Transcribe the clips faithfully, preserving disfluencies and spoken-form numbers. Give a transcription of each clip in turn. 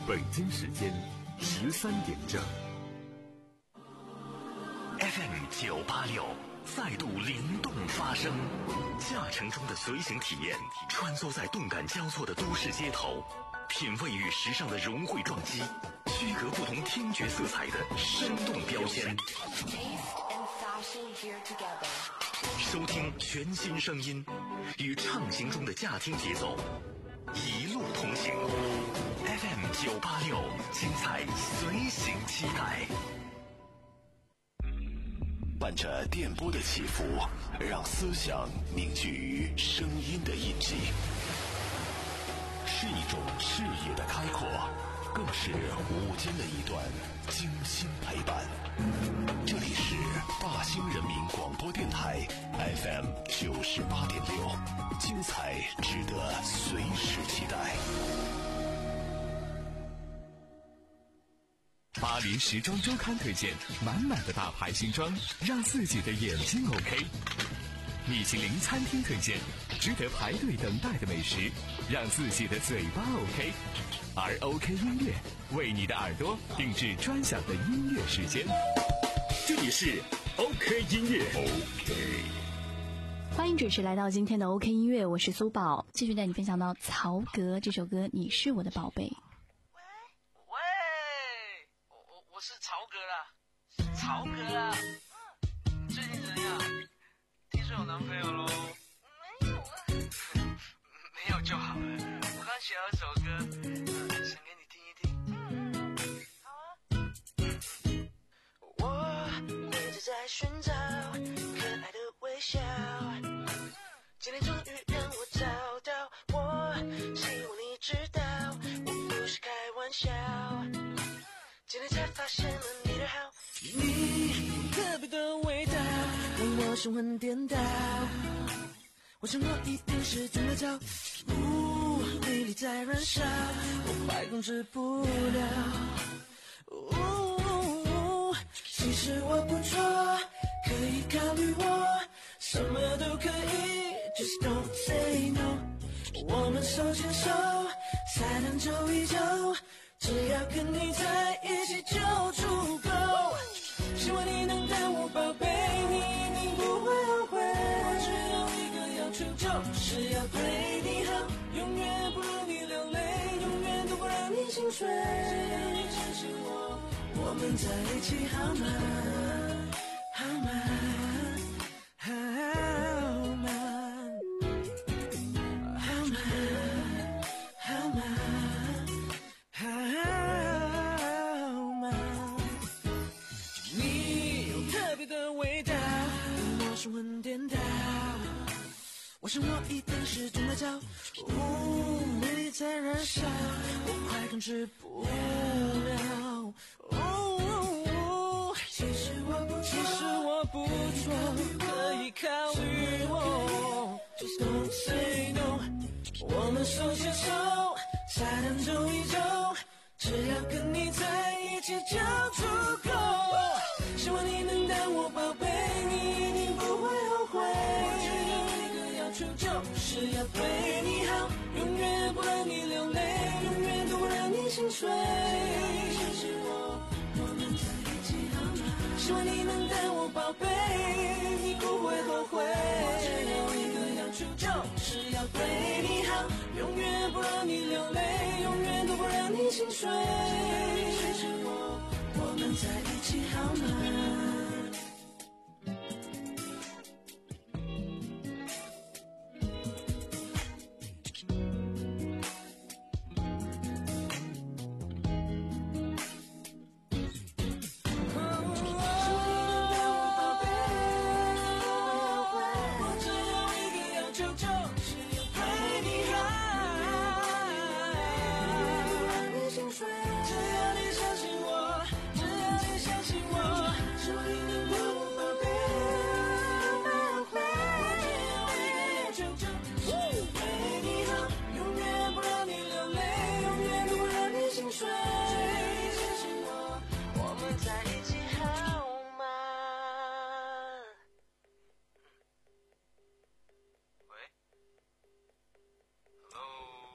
北京时间十三点整。 F M 九八六再度灵动发声，驾乘中的随行体验，穿梭在动感交错的都市街头，品味与时尚的融汇撞击，区隔不同听觉色彩的生动标签。收听全新声音，与畅行中的驾听节奏，一路同行。F M 九八六，精彩随行期待。 伴着电波的起伏，让思想凝聚于声音的印记，是一种视野的开阔，更是午间的一段精心陪伴。这里是大兴人民广播电台 F M 九十八点六，精彩值得随时期待。 巴黎时装周刊推荐满满的大牌新装，让自己的眼睛 OK。米其林餐厅推荐值得排队等待的美食，让自己的嘴巴 OK。而 OK 音乐为你的耳朵定制专享的音乐时间。这里是 OK 音乐 OK。 欢迎准时来到今天的 OK 音乐，我是苏宝，继续带你分享到曹格这首歌《你是我的宝贝》。 我是曹格啦，是曹格啦。嗯，最近怎样？听说有男朋友咯？ 没有啊。 没有就好了。我刚写了一首歌，想给你听一听。 嗯，好啊。 我一直在寻找可爱的微笑，今天终于让我找到。我希望你知道，我不是开玩笑。今天才发现了你的好，你特别的味道，让我神魂颠倒。我想我一定是中了招，呜，魅力在燃烧，我快控制不了。呜，其实我不错，可以考虑我，什么都可以 ，Just don't say no。我们手牵手，才能走一走。只要跟你在一起就足够，希望你能当我宝贝，你一定不会后悔。我只有一个要求，就是要对你好，永远不让你流泪，永远都不让你心碎。只要你相信我，我们在一起好吗？好吗？好吗？好吗？好吗？好吗？你有特别的味道，让我神魂颠倒。我想我一定是中了招，呜，魅力在燃烧，我快控制不了。哦，其实我不错，其实我不错，可以考虑我。Just don't say no， 我们手牵手。才能走一走，只要跟你在一起就足够。希望你能当我宝贝，你一定不会后悔。我只有一个要求，就是要对你好，永远不让你流泪，永远都不让你心碎。相信我，我们在一起好吗？希望你能当我宝贝，你不会后悔。我只有一个要求，就是要对你好，永远不让你流泪，永远都不让你心碎。相信我，我们在一起好吗？水。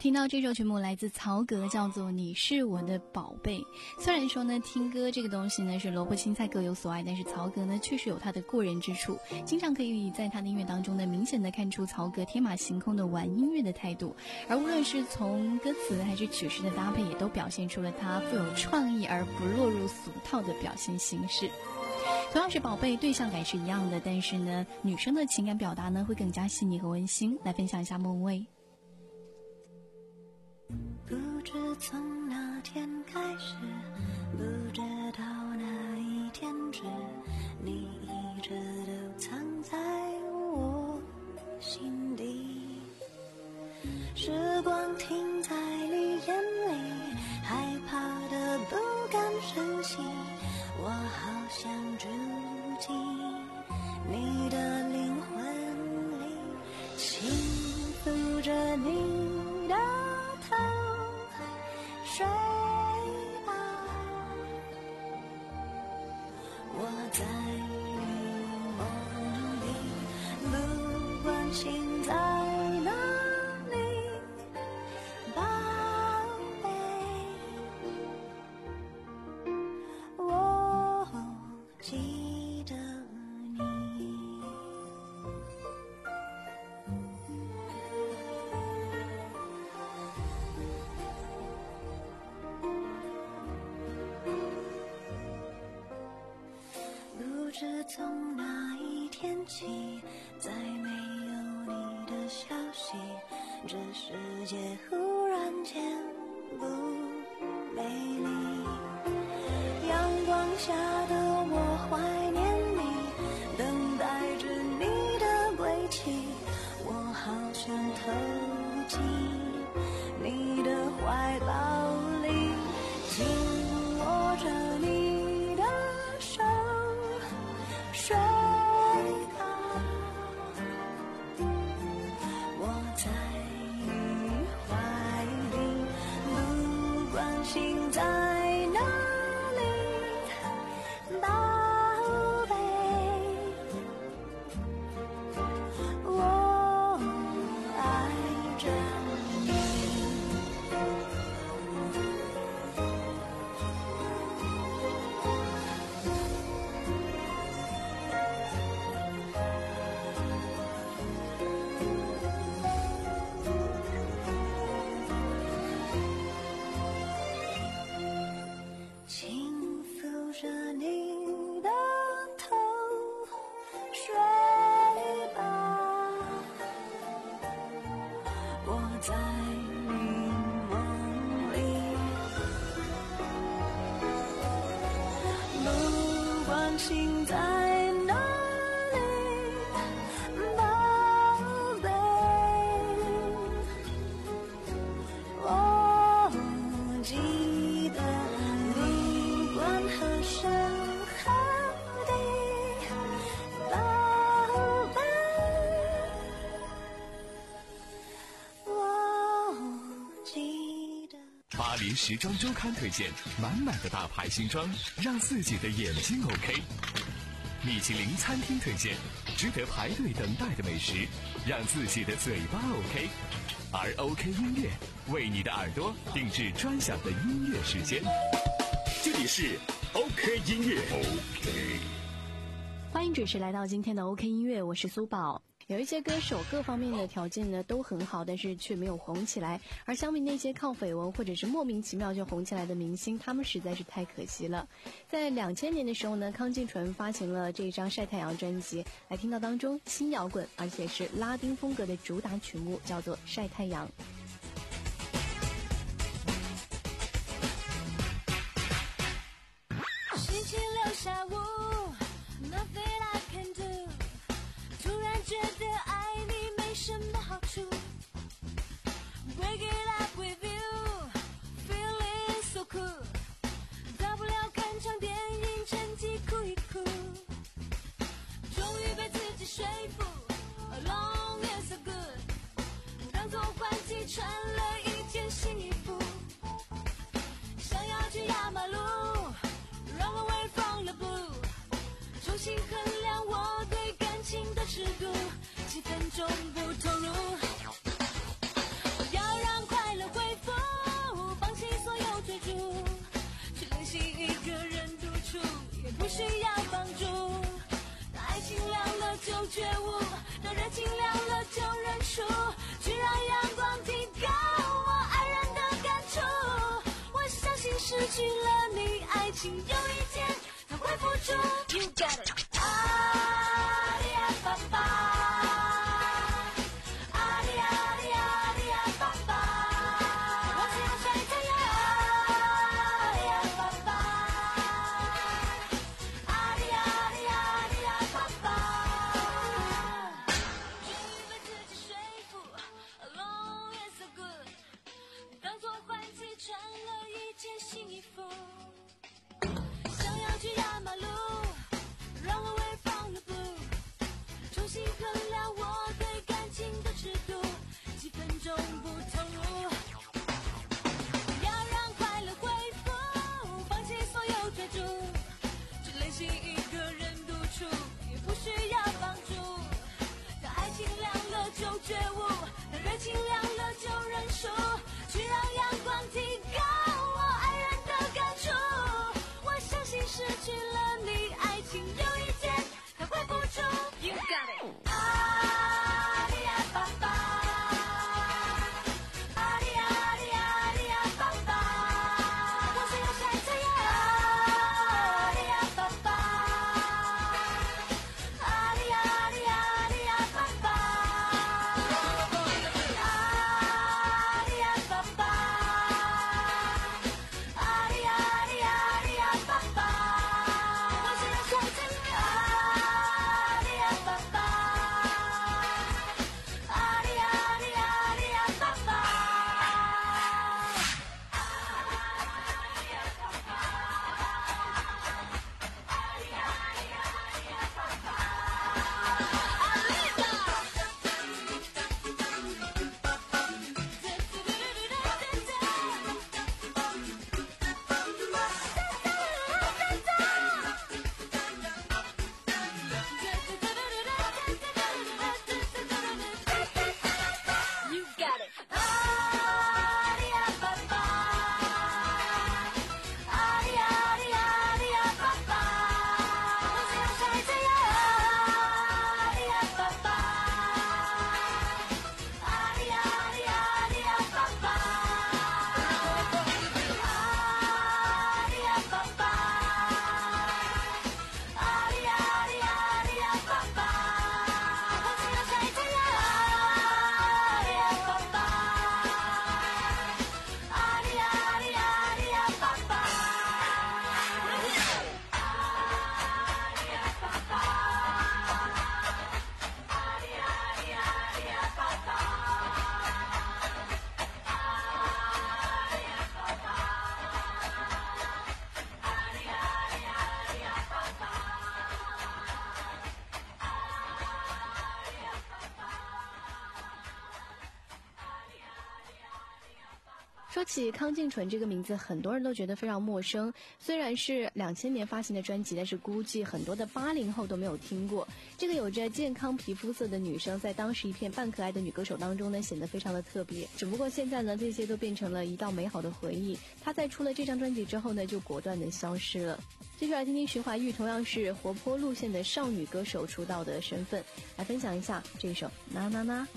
听到这首曲目来自曹格，叫做你是我的宝贝。虽然说呢听歌这个东西呢是萝卜青菜各有所爱，但是曹格呢确实有他的过人之处，经常可以在他的音乐当中呢明显的看出曹格天马行空的玩音乐的态度，而无论是从歌词还是曲式的搭配，也都表现出了他富有创意而不落入俗套的表现形式。同样是宝贝，对象感是一样的，但是呢女生的情感表达呢会更加细腻和温馨。来分享一下莫文蔚。 不知从哪天开始，不知道哪一天止，你一直都藏在我心底。时光停在你眼里，害怕的不敢深吸，我好想住进你的灵魂里，轻抚着你的头，睡吧，我在你梦里，不管心在哪里，宝贝，我记得你。不知从哪一天起，再没有你的消息，这世界忽然间不美丽。阳光下的我怀念你，等待着你的归期，我好想投进你的怀抱里，紧握着你的手，睡吧，我在你怀里，不管心在哪里，宝贝，我爱着你。轻抚着你的头，睡吧，我在你梦里，不管心在哪里，宝贝，我记得不管何时何地，宝贝，我记得。 巴黎时装周刊推荐满满的大牌新装，让自己的眼睛 OK。米其林餐厅推荐值得排队等待的美食，让自己的嘴巴 OK。而 OK 音乐为你的耳朵定制专享的音乐时间。 这里是 OK 音乐 OK。 欢迎准时来到今天的 OK 音乐，我是苏宝。有一些歌手各方面的条件呢都很好，但是却没有红起来，而相比那些靠绯闻或者是莫名其妙就红起来的明星，他们实在是太可惜了。在两千年的时候呢，康靖纯发行了这一张《晒太阳》专辑，来听到当中新摇滚而且是拉丁风格的主打曲目，叫做《晒太阳》。 星期六下午 Nothing I can do， 突然觉得爱你没什么好处， Break it up with you Feeling so cool， 大不了看场电影趁机哭一哭，终于被自己说服 Alone is so good， 当作换气情有一天他会付出。You got it， 阿里呀爸爸，阿里阿里阿里呀爸爸，我只要晒太阳。阿里呀爸爸，阿里阿里阿里呀爸爸，终于被自己说服 ，Alone is so good， 当作换季穿了一件新衣服。想要去压马路 Run away from the blue， 重新衡量我对感情的尺度，几分钟不投入，要让快乐恢复，放弃所有追逐，只练习一个人独处，也不需要帮助。当爱情凉了就觉悟，当热情凉了就认输，去让阳光提高我爱人的感触。我相信失去了你，爱情有一天它会付出。You got it， 阿里呀爸爸，阿里阿里阿里呀爸爸，我只要晒太阳。阿里呀爸爸，阿里阿里阿里呀爸爸，阿里呀爸爸，阿里阿里阿里呀爸爸，我只要晒太阳。阿里呀爸爸，阿里阿里阿里呀爸爸。You got it， 阿里呀爸爸，阿里阿里阿里呀爸爸，我只要晒太阳。阿里呀爸爸，阿里阿里阿里呀爸爸，阿里呀爸爸，阿里阿里阿里呀爸爸，我只要晒太阳。阿里呀爸爸，阿里阿里阿里呀爸爸。 说起康靖纯这个名字，很多人都觉得非常陌生。虽然是两千年发行的专辑，但是估计很多的八零后都没有听过。这个有着健康皮肤色的女生，在当时一片半可爱的女歌手当中呢，显得非常的特别。只不过现在呢，这些都变成了一道美好的回忆。她在出了这张专辑之后呢，就果断的消失了。继续来听听徐怀钰，同样是活泼路线的少女歌手出道的身份，来分享一下这首《呐呐呐》。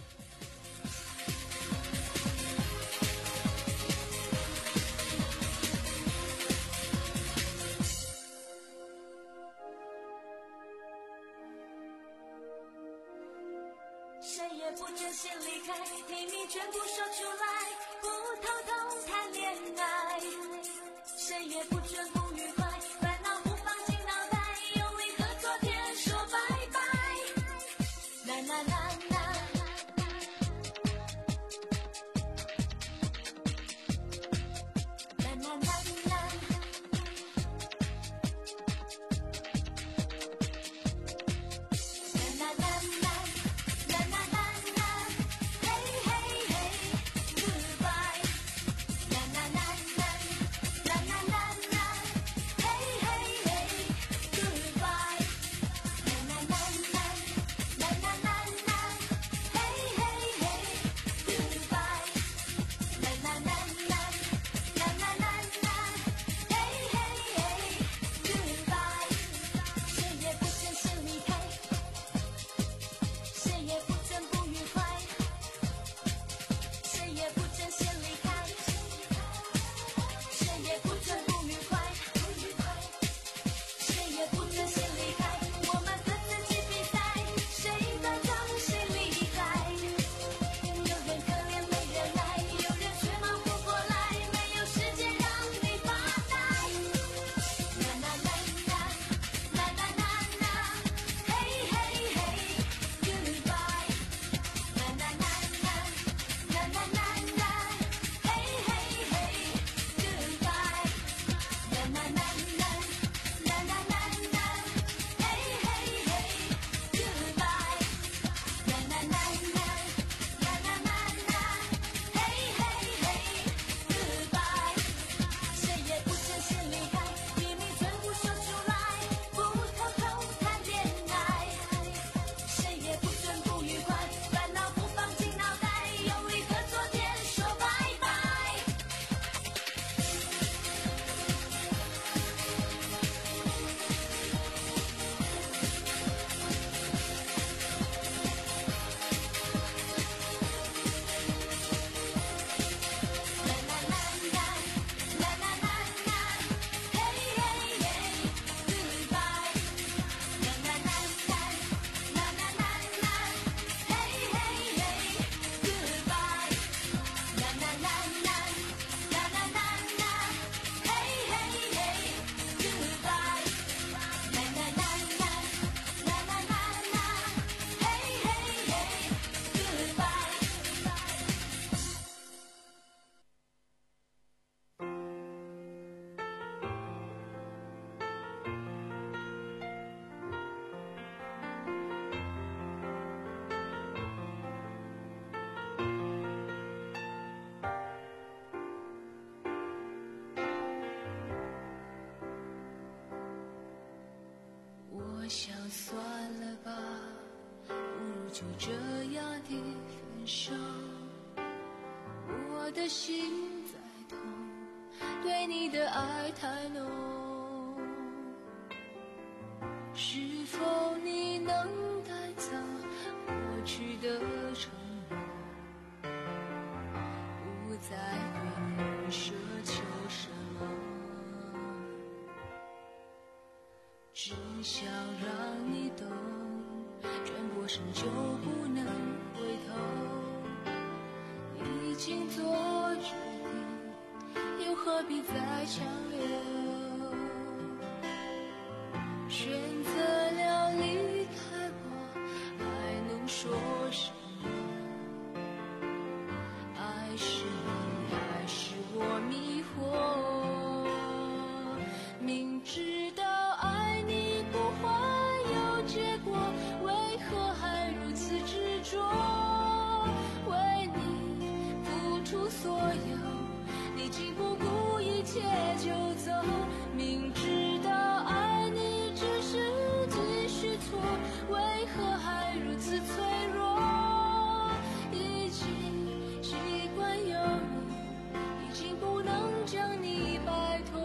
谁也不准先离开，秘密全部说出来，不偷偷谈恋爱。谁也不准不愉快，烦恼不放进脑袋，用力和昨天说拜拜。啦啦啦啦。啦啦啦啦。啦啦啦啦。La la la la, hey hey hey, goodbye. 就这样的分手，我的心在痛，对你的爱太浓，是否你能带走过去的承诺，不再对你奢求什么，只想让你懂，转过身就不能回头，已经做决定，又何必再强留？选择了离开我，还能说什么？爱是你，还是我迷惑？明知道爱你不会有结果，为何还如此执着？为你付出所有，你竟不顾一切就走。明知道爱你只是继续错，为何还如此脆弱？已经习惯有你，已经不能将你摆脱。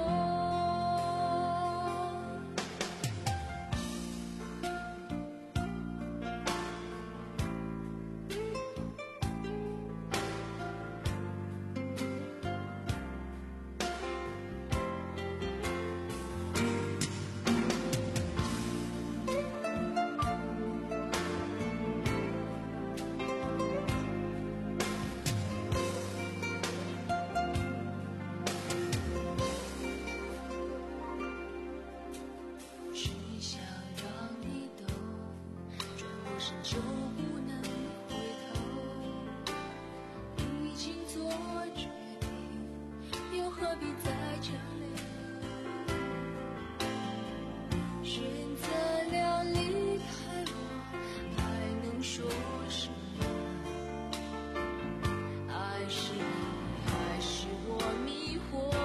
只想让你懂，转过身就不能回头，已经做决定，又何必再强留？选择了离开我，还能说什么？爱是你，还是我迷惑？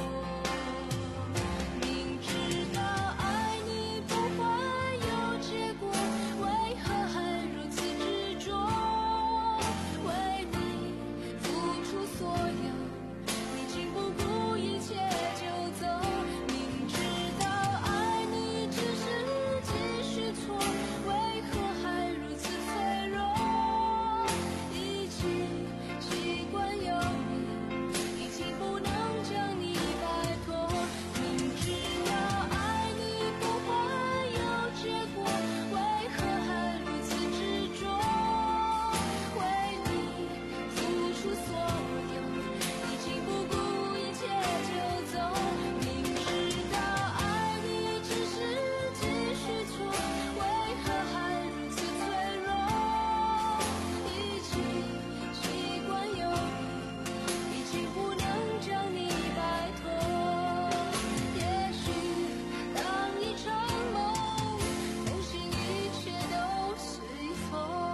明知道爱你不会有结果，为何还如此执着？为你付出所有，你竟不顾一切就走。明知道爱你只是继续错，为何还如此脆弱？已经习惯有你，已经不能将你摆脱。明知道爱你不会有结果，为何还如此执着？为你付出所有，已经不顾一切就走。明知道爱你只是继续错，为何还如此脆弱？已经习惯有你，已经不能将你摆脱。也许当一场梦，梦醒一切都随风。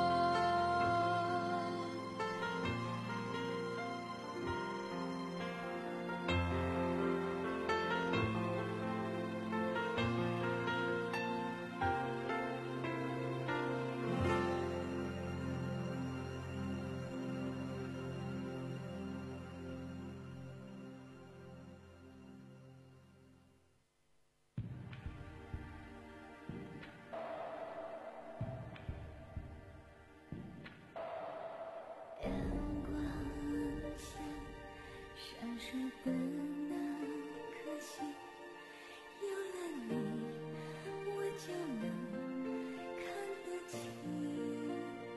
阳光下闪烁的那颗星，有了你，我就能看得清。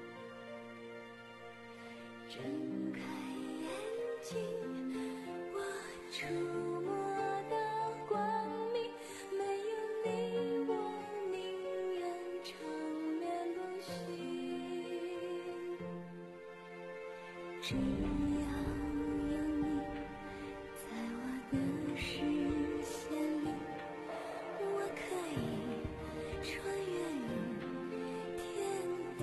睁开眼睛，我触摸到光明，没有你，我宁愿长眠不醒。只要有你在我的视线里，我可以穿越于天地。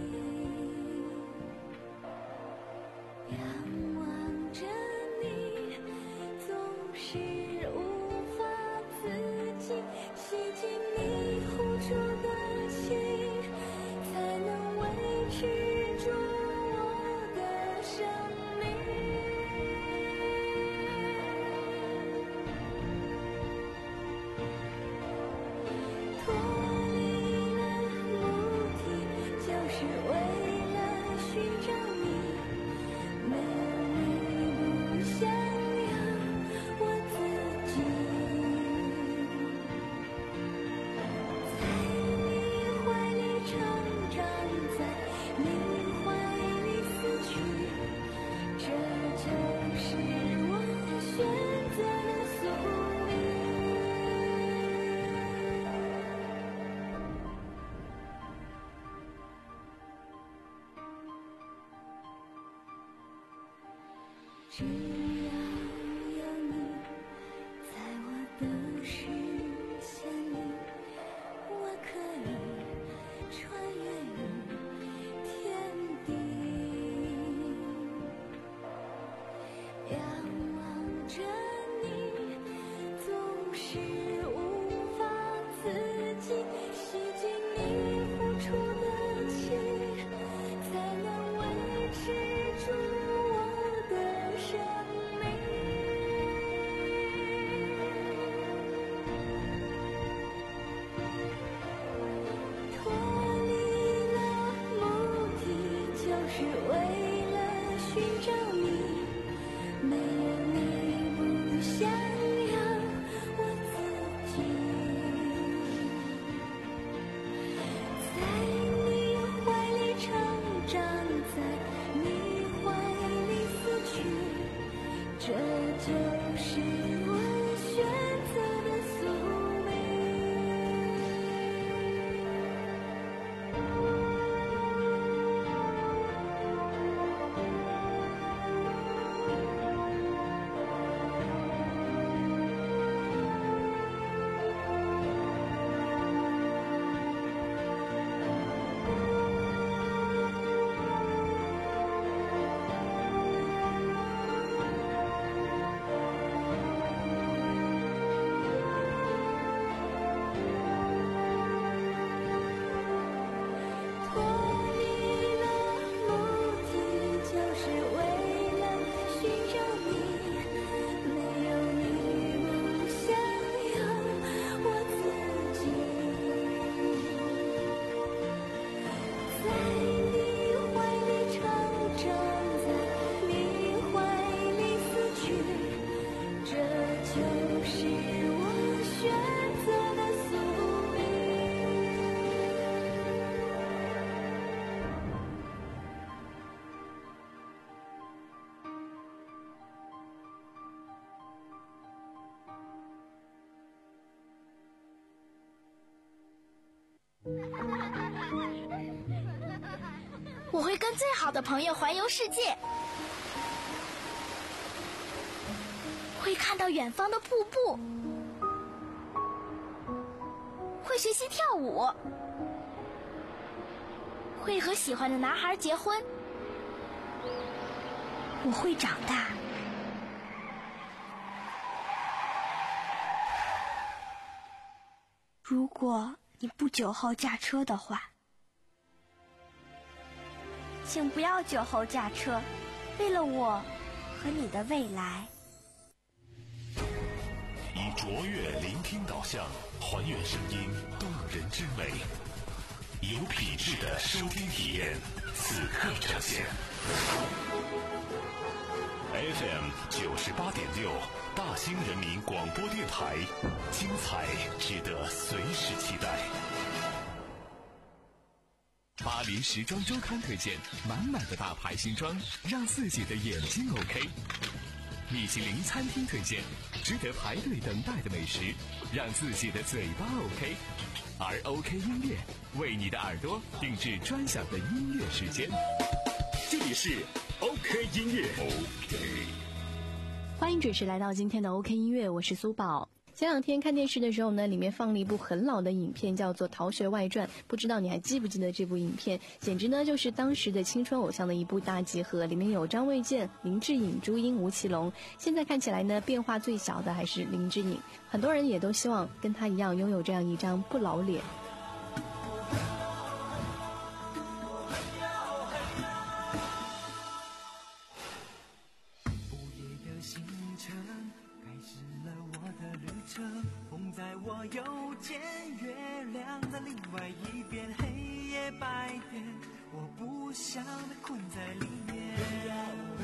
仰望着你，总是无法自己，吸进你呼出的气，才能为只要有你在我的视线里，我可以穿越于天地。仰望着你，总是无法自己吸进你付出的情，才能维持住我的生命。脱离了目的，就是为了寻找你。没有你，不想要我自己。在你怀里成长，在你怀里死去，这就是我选择的宿命。脱离了目的，就是为了寻找你。没有你，不想要我自己。在你怀里成长，在你怀里死去，这就是我选择的宿命。 我会跟最好的朋友环游世界，会看到远方的瀑布，会学习跳舞，会和喜欢的男孩结婚。我会长大。如果你不酒后驾车的话，请不要酒后驾车，为了我和你的未来。 以卓越聆听导向，还原声音动人之美，有品质的收听体验，此刻呈现。F M 九十八点六，大兴人民广播电台，精彩值得随时期待。 巴黎时装周刊推荐满满的大牌新装，让自己的眼睛 OK。米其林餐厅推荐值得排队等待的美食，让自己的嘴巴 OK。而 OK 音乐为你的耳朵定制专享的音乐时间。这里是 OK 音乐 OK。 欢迎准时来到今天的 OK 音乐，我是苏宝。前两天看电视的时候呢，里面放了一部很老的影片，叫做《逃学外传》，不知道你还记不记得这部影片？简直呢就是当时的青春偶像的一部大集合，里面有张卫健、林志颖、朱茵、吴奇隆。现在看起来呢，变化最小的还是林志颖，很多人也都希望跟他一样拥有这样一张不老脸。 风在我右肩，月亮在另外一边，黑夜白天，我不想被困在里面。一个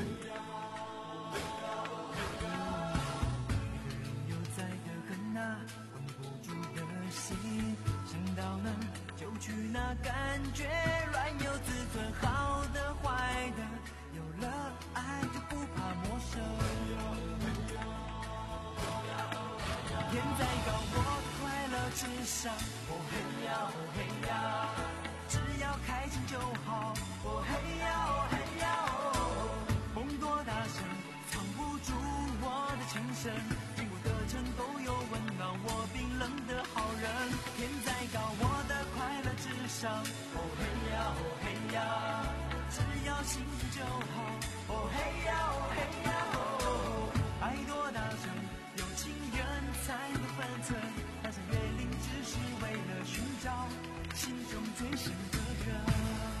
人又在的很啊，关不住的心，想到哪就去哪，感觉软有自尊，好的坏的，有了爱就不怕陌生。天再高，我快乐至上。哦嘿呀，哦嘿呀，只要开心就好。哦嘿呀，哦嘿呀，哦，风多大声，苍住我的情深，经过的城都有温暖我冰冷的好人。天再高，我的快乐至上。哦嘿呀，哦嘿呀，只要幸福就好。哦嘿呀，哦嘿呀，哦，爱多大声，有情人才不分寸。翻山越岭只是为了寻找心中最深的人。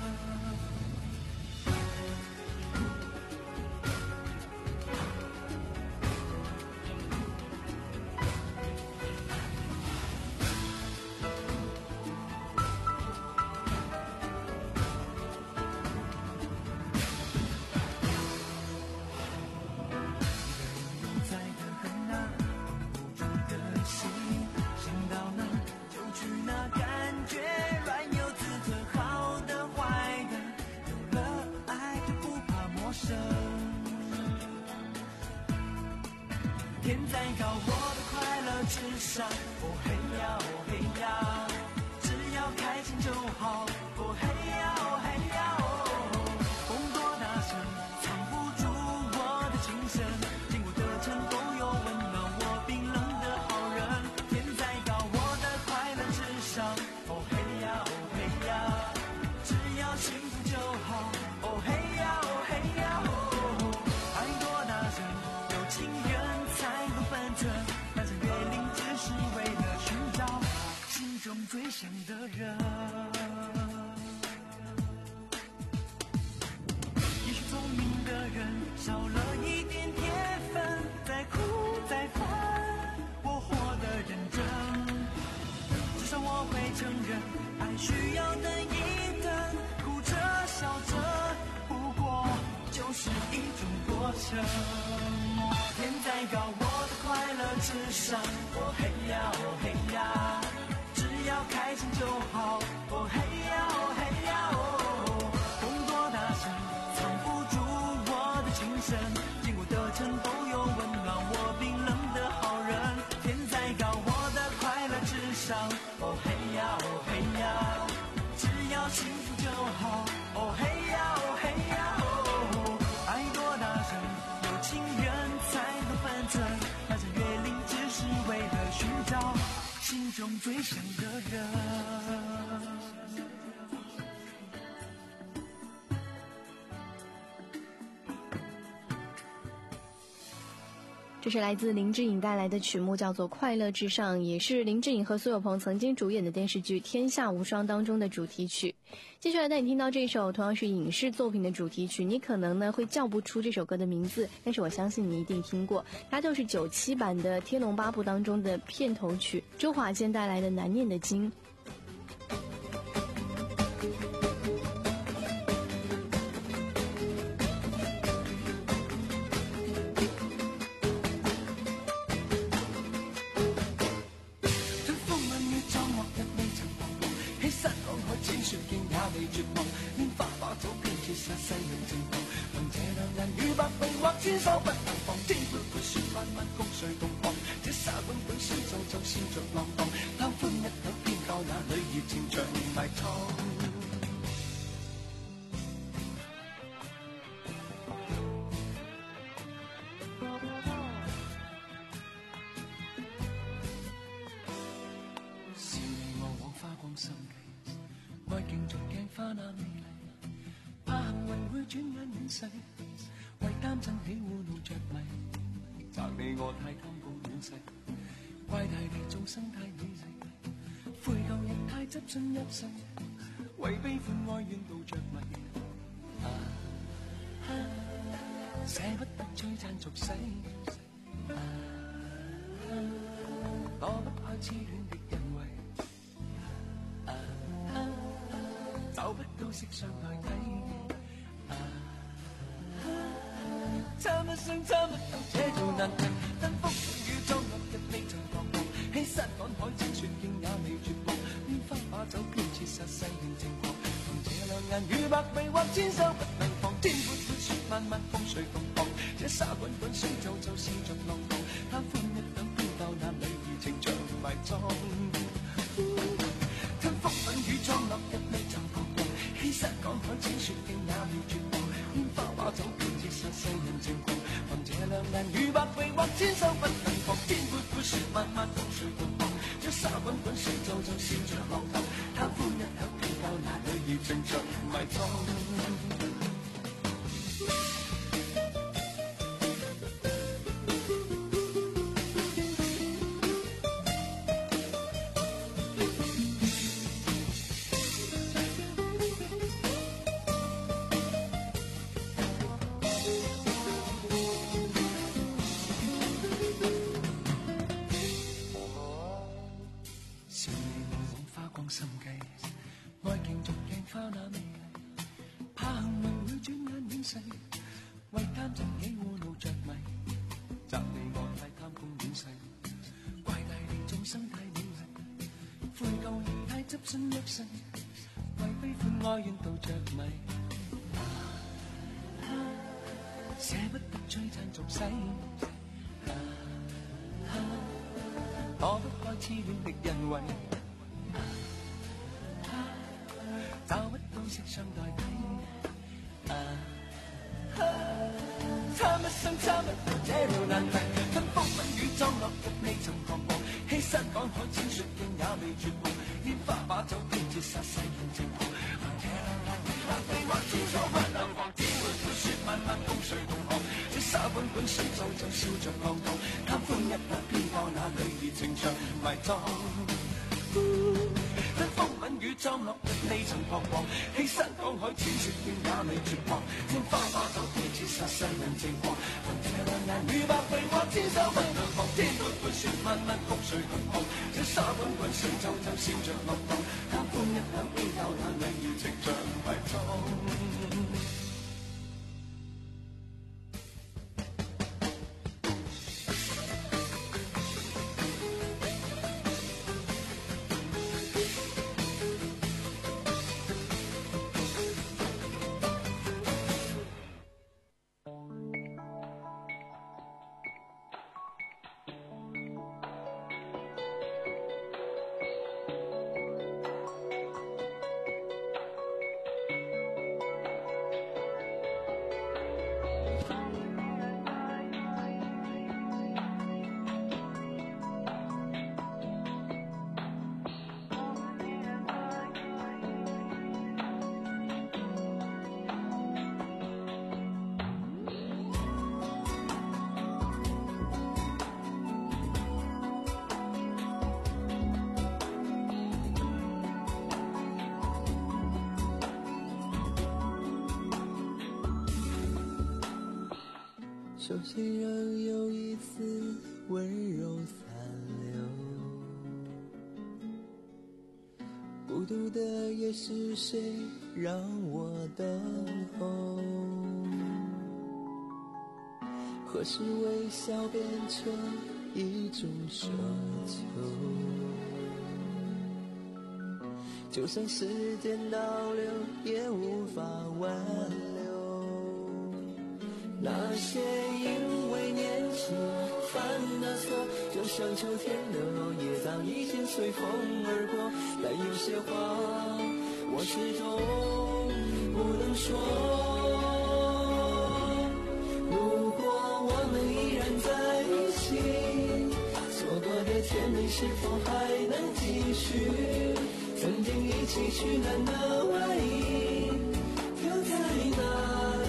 天再高，我的快乐至上。哦嘿呀，哦嘿呀，只要开心就好。哦嘿呀，哦嘿呀，哦，风多大声，藏不住我的情深。经过的城都有温暖我冰冷的好人。天再高，我的快乐至上。哦嘿呀，哦嘿呀，只要幸福就好。哦嘿呀，哦嘿呀，哦，爱多大声，有情人才不分寸，翻山越岭只是为了寻找心中最想的人。也许聪明的人少了一点天分，再苦再烦，我活得认真。至少我会承认，爱需要等一等，哭着笑着，不过就是一种过程。天再高，我的快乐至上。哦嘿呀，哦嘿呀，只要开心就好。哦嘿呀，哦嘿呀，哦，风多大声，藏不住我的情深。经过的城都有温暖我冰冷的好人。天再高，我的快乐至上。哦嘿呀，哦嘿呀，只要幸福就好。哦嘿呀，哦嘿呀，哦，爱多大声，有情人才不分寸，翻山越岭只是为了寻找心中最想的人。 这是来自林志颖带来的曲目，叫做《快乐至上》，也是林志颖和苏有朋曾经主演的电视剧《天下无双》当中的主题曲。接下来带你听到这首同样是影视作品的主题曲，你可能呢会叫不出这首歌的名字，但是我相信你一定听过，它就是九七版的《天龙八部》当中的片头曲，周华健带来的《难念的经》。 千手不能防，天闊闊雪漫漫，風水東方。這沙滾滾水皺皺，笑着浪蕩，貪歡一口偏教那裏熱情像埋藏。笑你我往花光心計，愛競逐鏡花那美麗，怕幸運會轉眼遠逝。為擔震起污怒着迷，責你我太貪功戀世，怪大地眾生太美麗，悔舊日太執進入世，為悲歡哀怨妒着迷，啊啊、捨不得璀璨俗世，啊啊、躲不開痴戀的人為，啊啊、找不到色相代替。參一生參不到這條難題，但風雨裝落日未曾彷徨，欺山趕海千雪徑也未絕望，拈花把酒偏切殺世人情狂，憑這兩眼與百臂或千手不能防，天闊闊雪漫漫風水東方，這沙滾滾水皺皺笑着浪蕩，貪歡一晌偏教那裏熱情像埋葬，吞風吻雨裝落日未曾彷徨，欺山趕海千雪徑也未絕望，拈花把酒偏切殺世人情狂，憑這兩眼與把回望，千手不能放，天阔阔是漫漫风水东方，这沙滚滚水皱皱笑着浪蕩，貪歡一口偏到那裏已正着迷蹤。心計，愛競逐鏡花那美麗，怕幸運會轉眼永逝，為貪盡喜惡怒着迷，責備我太貪功戀勢，怪大地眾生太美麗，悔疚而太執信約誓，為悲歡哀怨妒着迷，啊啊、捨不得璀璨俗世，啊啊、躲不開痴戀的欣慰。找不到色相代替，啊啊、參一生參一途這條難題，吞風吻雨裝落日未曾彷徨，欺山趕海淺雪徑也未絕望，拈花把酒偏折殺世人情狂，白飛或千手不能防，天闊闊雪漫漫風水東航，這沙滾滾水皺皺笑着浪蕩，貪歡一刻偏到那裏熱情長埋葬。吞風吻雨裝落日未曾彷徨，欺山趕海淺雪徑也未絕望，拈花把酒偏折殺世人情狂，憑這兩眼與百臂或千手不能防，天闊闊雪漫漫風水東航，這沙滾滾水皺皺笑着浪蕩，貪歡一刻偏到那裏熱情長埋葬。 手心仍有一丝温柔残留，孤独的也是谁让我等候，何时微笑变成一种奢求，就算时间倒流也无法挽留，那些因为年轻犯的错，就像秋天的落叶，早已经随风而过，但有些话我始终不能说。如果我们依然在一起，错过的甜美是否还能继续？曾经一起取暖的外衣丢在哪里？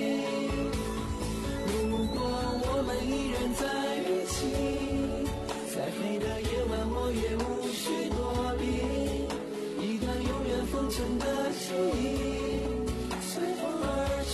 在一起，再黑的夜晚我也无需躲避，一段永远封存的记忆随风而去。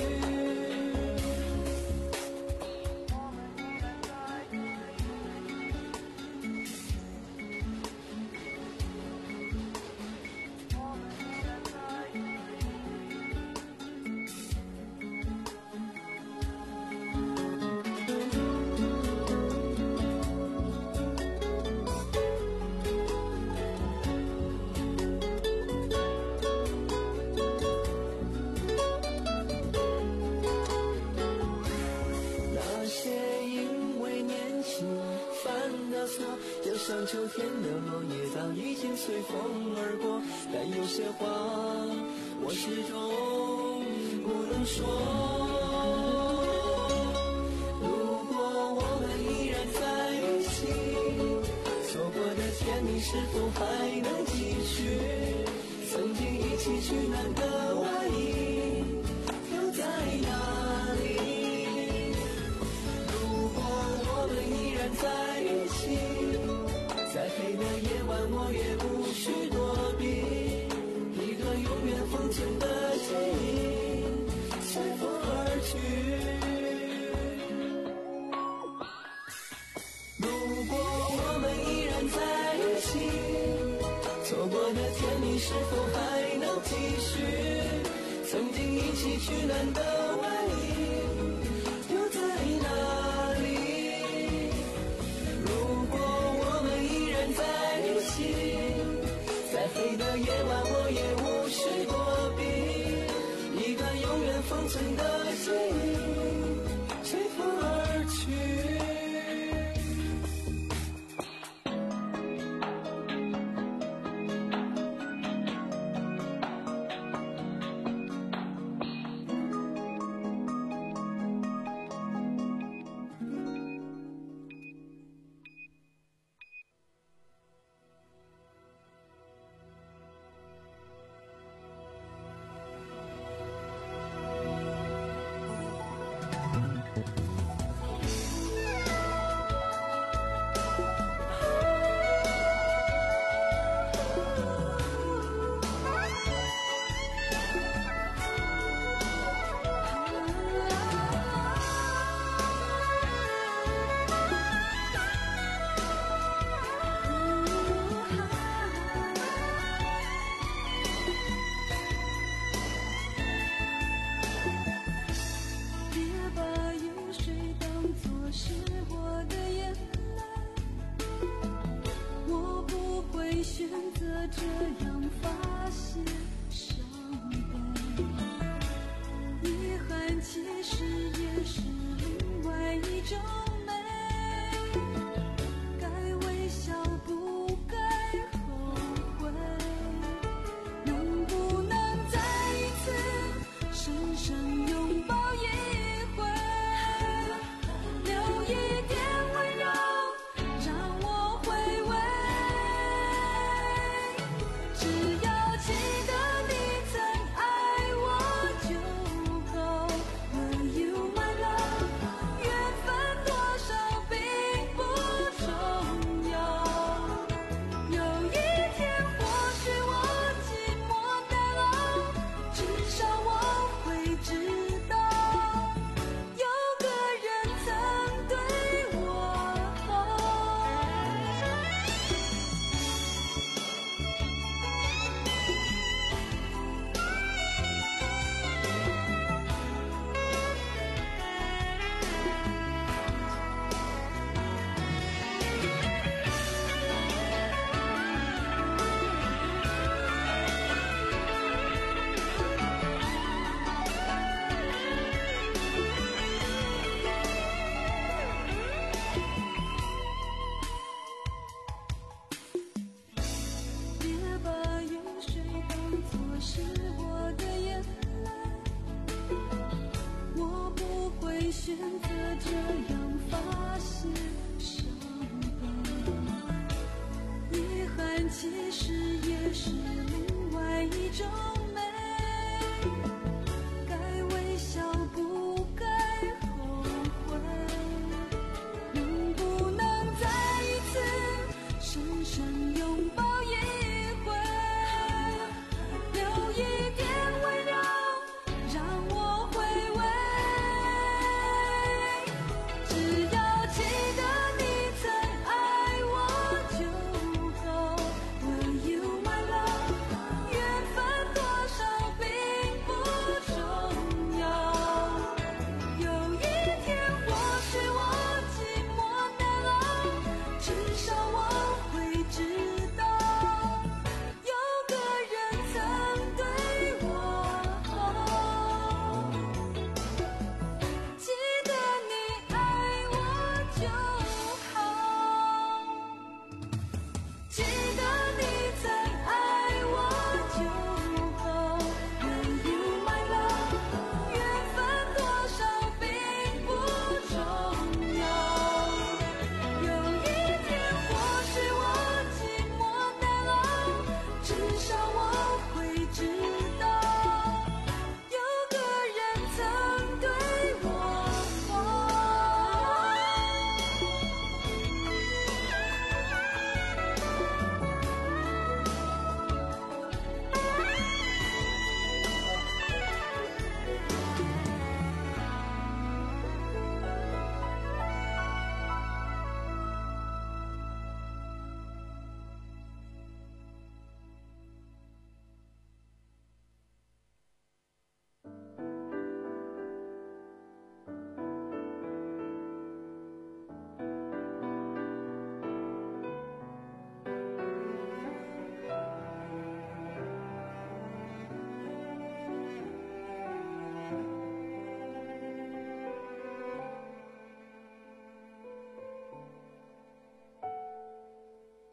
像秋天的落叶早已经随风而过，但有些话我始终不能说。如果天，你是否还能继续？曾经一起取暖的外衣又在哪里？如果我们依然在一起，再黑的夜晚我也无需躲避，一段永远封存的记忆随风而去。如果我们依然在一起，错过的天你是否还能继续？曾经一起取暖的外衣又在哪里？如果我们依然在一起，再黑的夜晚我也无需躲避，一段永远封存的记忆随风而去。 多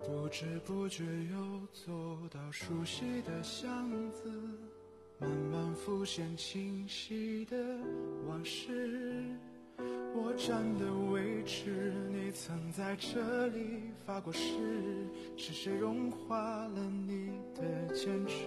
不知不觉又走到熟悉的巷子，慢慢浮现清晰的往事。我站的位置，你曾在这里发过誓，是谁融化了你的坚持？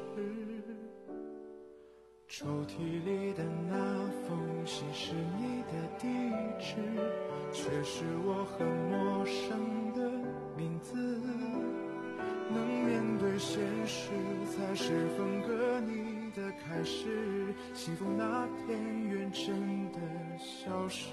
抽屉里的那封信是你的地址，却是我很陌生的名字。能面对现实，才是分割你的开始。幸福那片缘真的消失。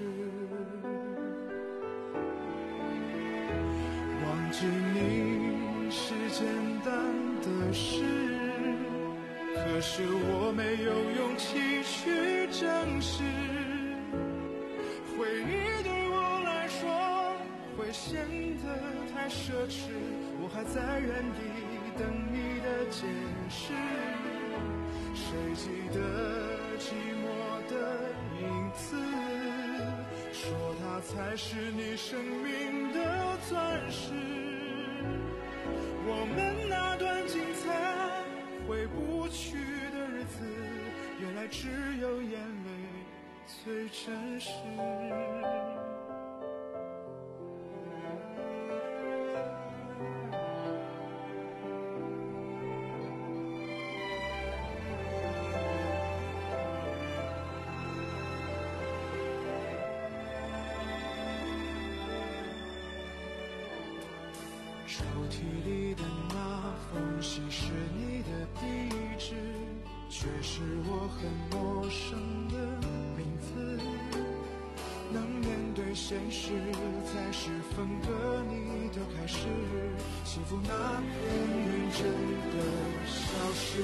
忘记你是简单的事，可是我没有勇气去正视。回忆对我来说会显得太奢侈，我还在原地等你的解释。谁记得寂寞的影子，说它才是你生命的钻石。我们那段精彩回不去的日子，原来只有眼泪最真实。抽屉里的那封信是你的地址，却是我很陌生的名字。能面对现实，才是分割你的开始。幸福那片云真的消失。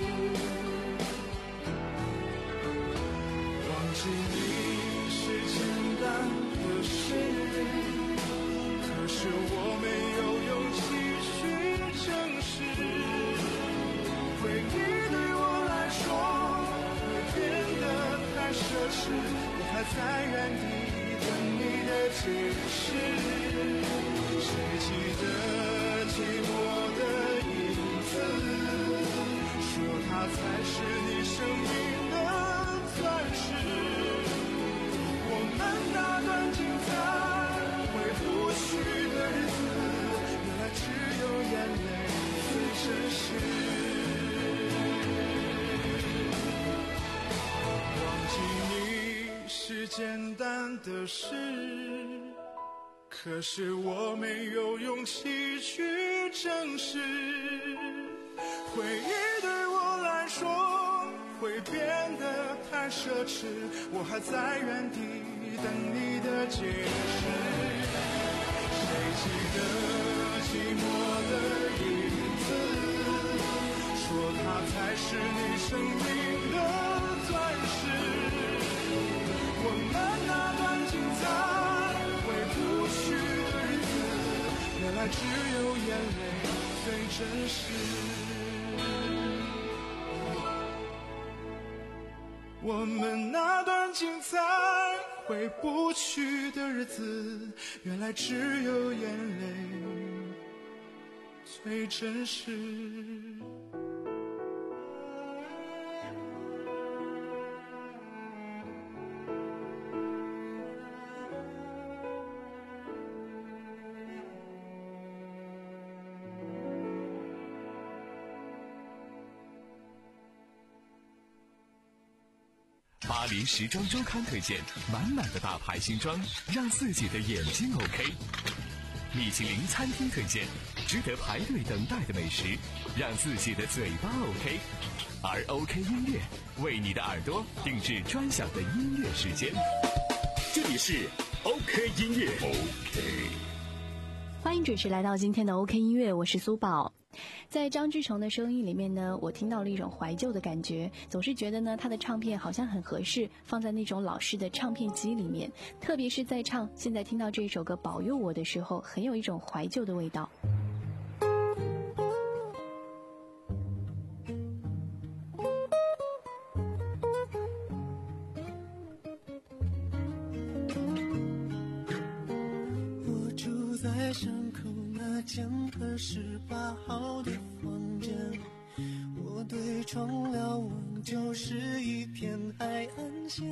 忘记你是简单的事，可是我没有勇气去正视。回忆对我来说会变得太奢侈，我还在原地等你的解释。谁记得寂寞的影子，说它才是你生命的钻石。我们那段精彩回不去的日子，原来只有眼泪最真实。忘记你是简单的事，可是我没有勇气去正视。回忆对我来说会变得太奢侈，我还在原地等你的解释。谁记得寂寞的影子，说它才是你生命的钻石。我们那段精彩回不去的日子，原来只有眼泪最真实。我们那段精彩回不去的日子，原来只有眼泪最真实。 巴黎时装周刊推荐满满的大牌新装，让自己的眼睛 OK。米其林餐厅推荐值得排队等待的美食，让自己的嘴巴 OK。而 OK 音乐为你的耳朵定制专享的音乐时间。 这里是 OK 音乐 OK。 欢迎准时来到今天的 OK 音乐，我是苏宝。在张志成的声音里面呢，我听到了一种怀旧的感觉，总是觉得呢他的唱片好像很合适放在那种老式的唱片机里面，特别是在唱现在听到这首歌保佑我的时候，很有一种怀旧的味道。 我住在巷口那间二十八号的房间，我对窗瞭望，就是一片海岸线。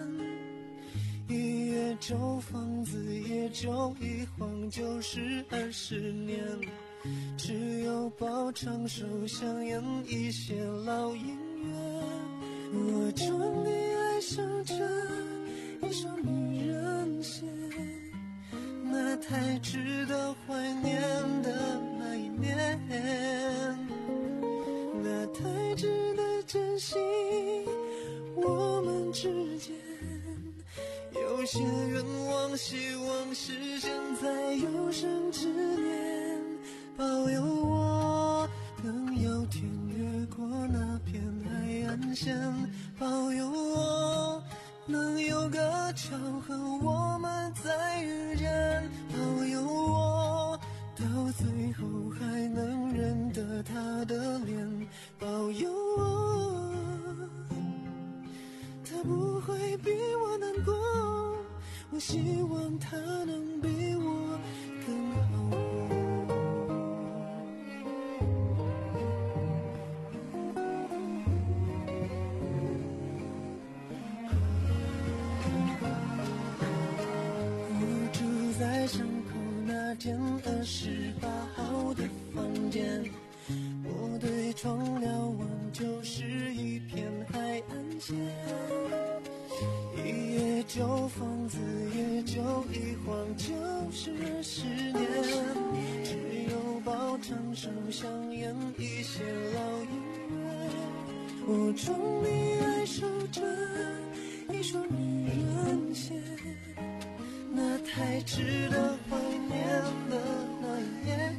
一叶舟房子也就一晃就是二十年，只有抱长手相沿一些老姻缘。我终于爱上这一双女人线，那太值得怀念的那一年，那太值得珍惜我们之间。有些愿望希望实现在有生之年，保佑我能有天越过那片海岸线，保佑我能有个巧合我们再遇见，保佑我到最后还能认得她的脸，保佑我她不会比我难过，我希望她能比我更好过。我住在巷口那间二十八号的房间，我对窗瞭望，就是一片海岸线。一叶舟房子也就一晃就是二十年，只有抱长手相沿一些老姻缘。我终于爱上这一双女人线，那太值得怀念的那一年，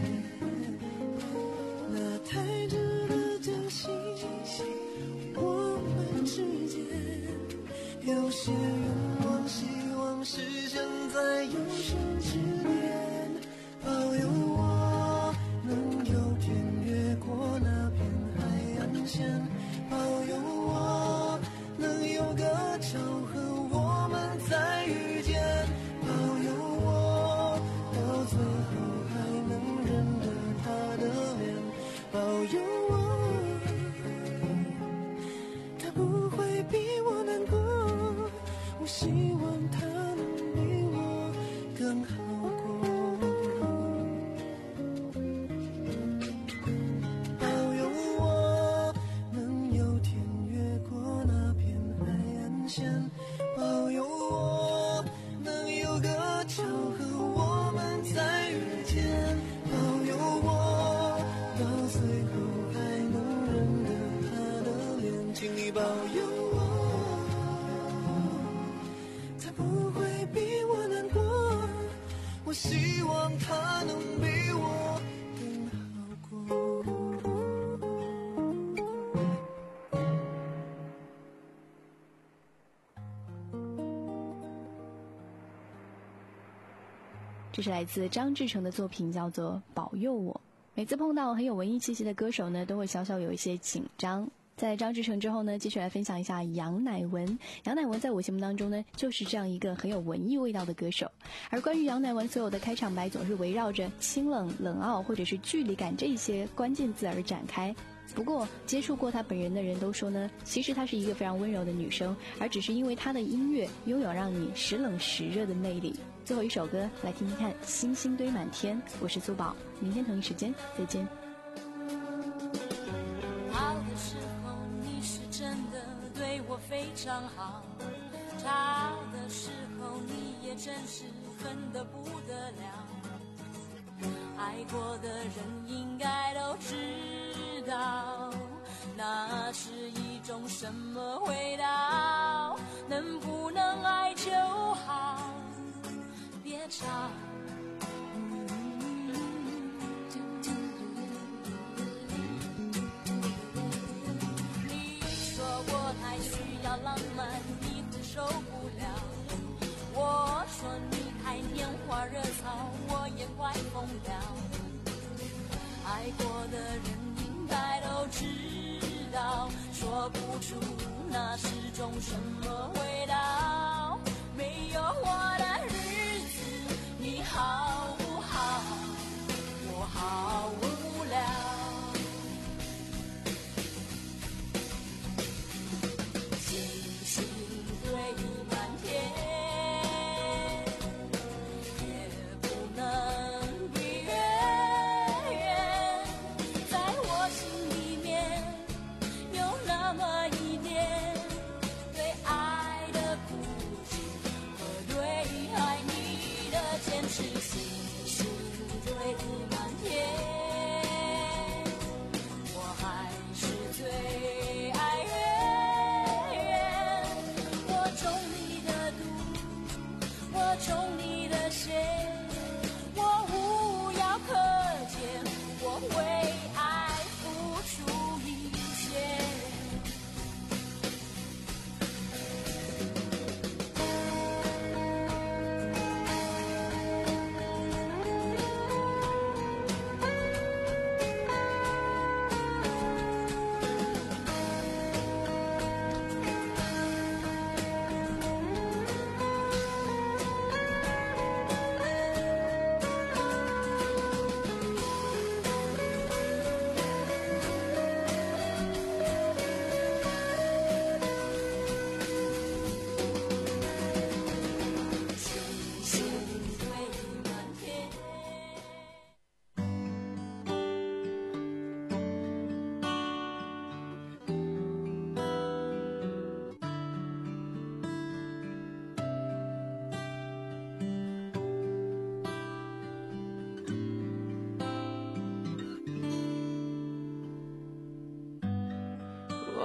那太值得珍惜我们之间。有些愿望希望实现在有生之年，保佑我能有天越过那片海岸线，保佑我能有个巧合我们再遇见，保佑我到最后还能认得她的脸，保佑我她不会比我难过，我希望她能比我更好过，保佑我能有天越过那片海岸线，保佑我能有个巧合我们再遇见，保佑我到最后还能认得她的脸，请你保佑我我希望她能比我更好过。 这是来自张志成的作品，叫做《保佑我》。每次碰到很有文艺气息的歌手呢，都会小小有一些紧张。在张志成之后呢，继续来分享一下杨乃文。杨乃文在我心目当中呢，就是这样一个很有文艺味道的歌手。而关于杨乃文所有的开场白，总是围绕着清冷、冷傲或者是距离感这一些关键字而展开。不过接触过她本人的人都说呢，其实她是一个非常温柔的女生，而只是因为她的音乐拥有让你时冷时热的魅力。最后一首歌来听听看，星星堆满天。我是苏宝，明天同一时间再见。 好的时候你是真的对我非常好，差的时候你也真是恨得不得了，爱过的人应该都知道，那是一种什么味道，能不能爱就好，别吵。太需要浪漫你会受不了，我说你太拈花惹草我也快疯了，爱过的人应该都知道，说不出那是种什么味道，没有我的日子你好不好，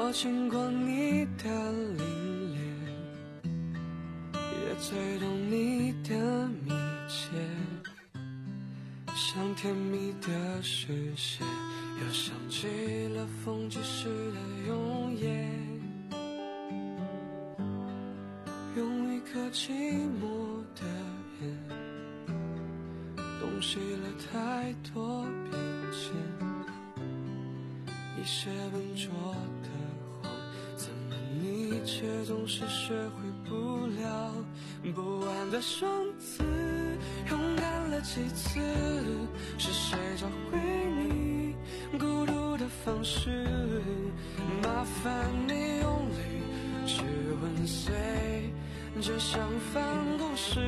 我经过你的凛冽，也最懂你的密切，像甜蜜的续写，又想起了风季时的永夜，用一颗寂寞的眼，洞悉了太多变迁，一些笨拙的谎，怎么你却总是学会不了？不安的双子，勇敢了几次？是谁教会你孤独的方式？麻烦你用力去吻碎这相反故事，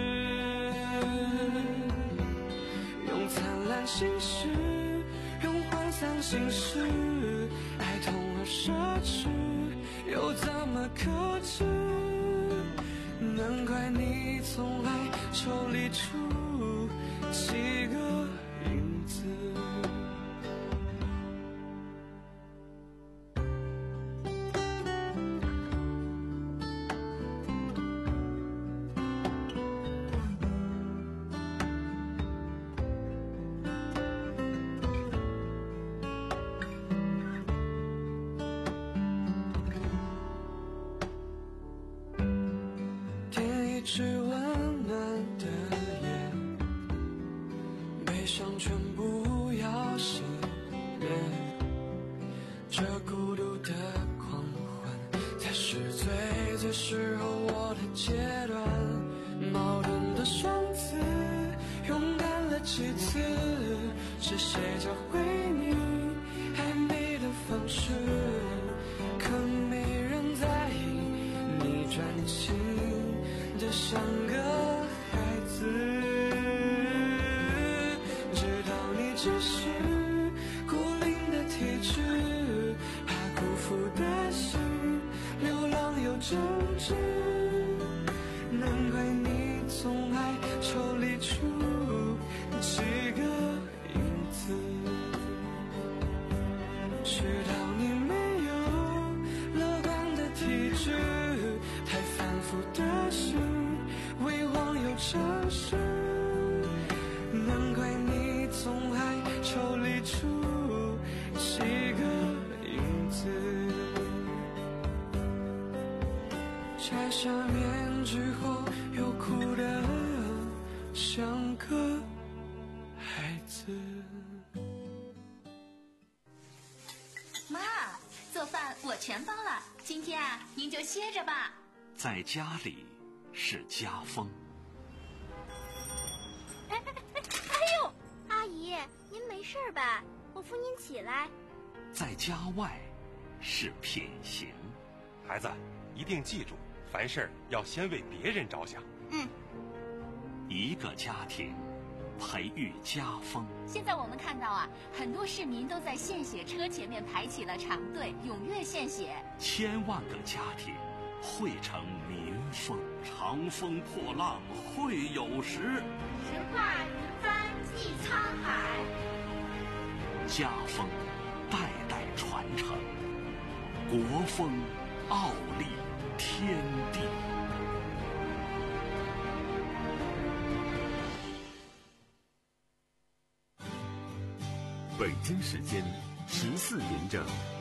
用灿烂心事，用涣散心事，爱痛而奢侈，又怎么可知？难怪你从爱抽离出几个影子。是温暖的夜，悲伤全部要熄灭，这孤独的狂欢才是最最适合我的阶段。矛盾的双子，勇敢了几次？是谁教会你爱美的方式？可没人在意你专情的像个孩子，知道你只是孤零的体质，怕辜负的心，流浪又真挚。难怪你从爱抽离出几个影子，知道你没有乐观的体质，太反复的心为忘又真实，难怪你从爱抽离出几个影子，摘下面具后又哭得像个孩子。 妈，做饭我全包了，今天啊您就歇着吧。 在家里是家风。 哎哎哎！哎呦，阿姨，您没事吧？我扶您起来。 在家外是品行。 孩子，一定记住，凡事要先为别人着想。 嗯。 一个家庭培育家风。 现在我们看到啊，很多市民都在献血车前面排起了长队，踊跃献血。 千万个家庭汇成民风，长风破浪会有时， 石化云帆济沧海。 家风代代传承，国风傲立天地。 北京时间十四点整。